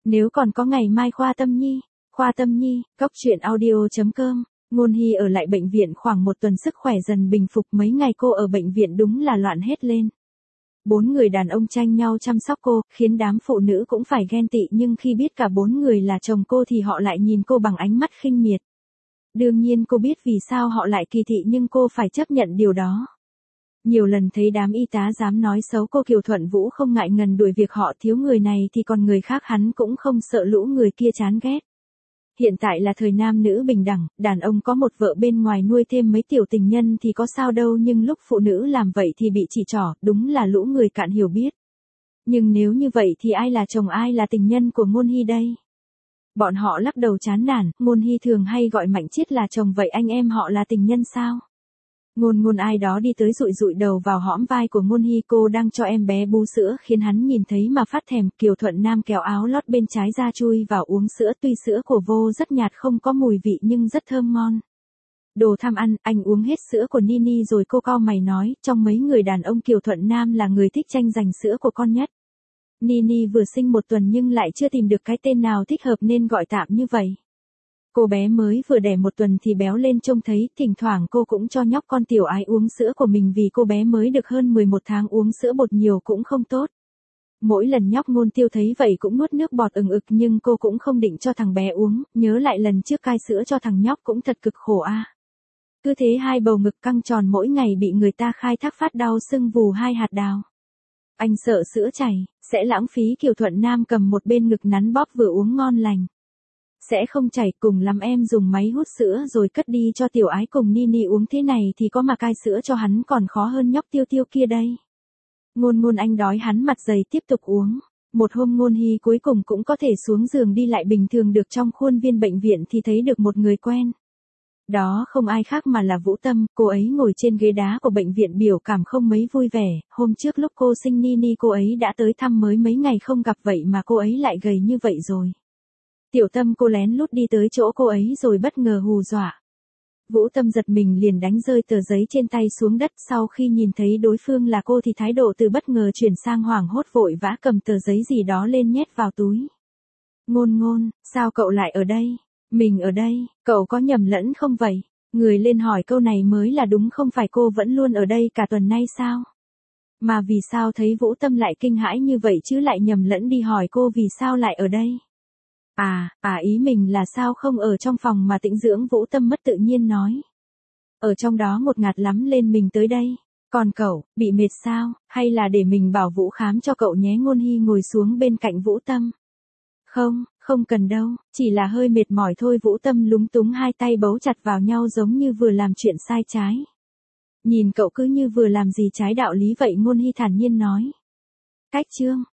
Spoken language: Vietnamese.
Nếu còn có ngày mai Khoa Tâm Nhi, Cốc truyện audio.com, Ngôn Hy ở lại bệnh viện khoảng một tuần sức khỏe dần bình phục mấy ngày cô ở bệnh viện đúng là loạn hết lên. 4 người đàn ông tranh nhau chăm sóc cô, khiến đám phụ nữ cũng phải ghen tị nhưng khi biết cả 4 người là chồng cô thì họ lại nhìn cô bằng ánh mắt khinh miệt. Đương nhiên cô biết vì sao họ lại kỳ thị nhưng cô phải chấp nhận điều đó. Nhiều lần thấy đám y tá dám nói xấu cô Kiều Thuận Vũ không ngại ngần đuổi việc họ thiếu người này thì còn người khác hắn cũng không sợ lũ người kia chán ghét. Hiện tại là thời nam nữ bình đẳng, đàn ông có một vợ bên ngoài nuôi thêm mấy tiểu tình nhân thì có sao đâu nhưng lúc phụ nữ làm vậy thì bị chỉ trỏ, đúng là lũ người cạn hiểu biết. Nhưng nếu như vậy thì ai là chồng ai là tình nhân của Ngôn Hy đây? Bọn họ lắc đầu chán nản, Ngôn Hy thường hay gọi Mạnh Chiết là chồng vậy anh em họ là tình nhân sao? Ngôn ai đó đi tới dụi dụi đầu vào hõm vai của Ngôn Hy, cô đang cho em bé bú sữa khiến hắn nhìn thấy mà phát thèm. Kiều Thuận Nam kéo áo lót bên trái ra chui vào uống sữa, tuy sữa của vô rất nhạt không có mùi vị nhưng rất thơm ngon. Đồ tham ăn, anh uống hết sữa của Nini rồi cô cau mày nói, trong mấy người đàn ông Kiều Thuận Nam là người thích tranh giành sữa của con nhất. Nini vừa sinh 1 tuần nhưng lại chưa tìm được cái tên nào thích hợp nên gọi tạm như vậy. Cô bé mới vừa đẻ 1 tuần thì béo lên trông thấy, thỉnh thoảng cô cũng cho nhóc con tiểu ái uống sữa của mình vì cô bé mới được hơn 11 tháng uống sữa bột nhiều cũng không tốt. Mỗi lần nhóc Ngôn Tiêu thấy vậy cũng nuốt nước bọt ừng ực nhưng cô cũng không định cho thằng bé uống, nhớ lại lần trước cai sữa cho thằng nhóc cũng thật cực khổ a. Cứ thế hai bầu ngực căng tròn mỗi ngày bị người ta khai thác phát đau sưng vù 2 hạt đào. Anh sợ sữa chảy, sẽ lãng phí. Kiều Thuận Nam cầm một bên ngực nắn bóp vừa uống ngon lành. Sẽ không chảy, cùng lắm em dùng máy hút sữa rồi cất đi cho tiểu ái cùng Nini uống, thế này thì có mà cai sữa cho hắn còn khó hơn nhóc Tiêu Tiêu kia đây. Ngôn anh đói, hắn mặt dày tiếp tục uống. Một hôm Ngôn Hy cuối cùng cũng có thể xuống giường đi lại bình thường được trong khuôn viên bệnh viện thì thấy được một người quen. Đó không ai khác mà là Vũ Tâm, cô ấy ngồi trên ghế đá của bệnh viện biểu cảm không mấy vui vẻ. Hôm trước lúc cô sinh Nini cô ấy đã tới thăm, mới mấy ngày không gặp vậy mà cô ấy lại gầy như vậy rồi. Tiểu Tâm cô lén lút đi tới chỗ cô ấy rồi bất ngờ hù dọa. Vũ Tâm giật mình liền đánh rơi tờ giấy trên tay xuống đất, sau khi nhìn thấy đối phương là cô thì thái độ từ bất ngờ chuyển sang hoảng hốt, vội vã cầm tờ giấy gì đó lên nhét vào túi. Ngôn, sao cậu lại ở đây? Mình ở đây, cậu có nhầm lẫn không vậy? Người lên hỏi câu này mới là đúng, không phải cô vẫn luôn ở đây cả tuần nay sao? Mà vì sao thấy Vũ Tâm lại kinh hãi như vậy chứ lại nhầm lẫn đi hỏi cô vì sao lại ở đây? Ý mình là sao không ở trong phòng mà tĩnh dưỡng, Vũ Tâm mất tự nhiên nói. Ở trong đó ngột ngạt lắm lên mình tới đây. Còn cậu, bị mệt sao, hay là để mình bảo Vũ khám cho cậu nhé? Ngôn Hy ngồi xuống bên cạnh Vũ Tâm. Không cần đâu, chỉ là hơi mệt mỏi thôi. Vũ Tâm lúng túng, hai tay bấu chặt vào nhau giống như vừa làm chuyện sai trái. Nhìn cậu cứ như vừa làm gì trái đạo lý vậy, Ngôn Hy thản nhiên nói. Cách chương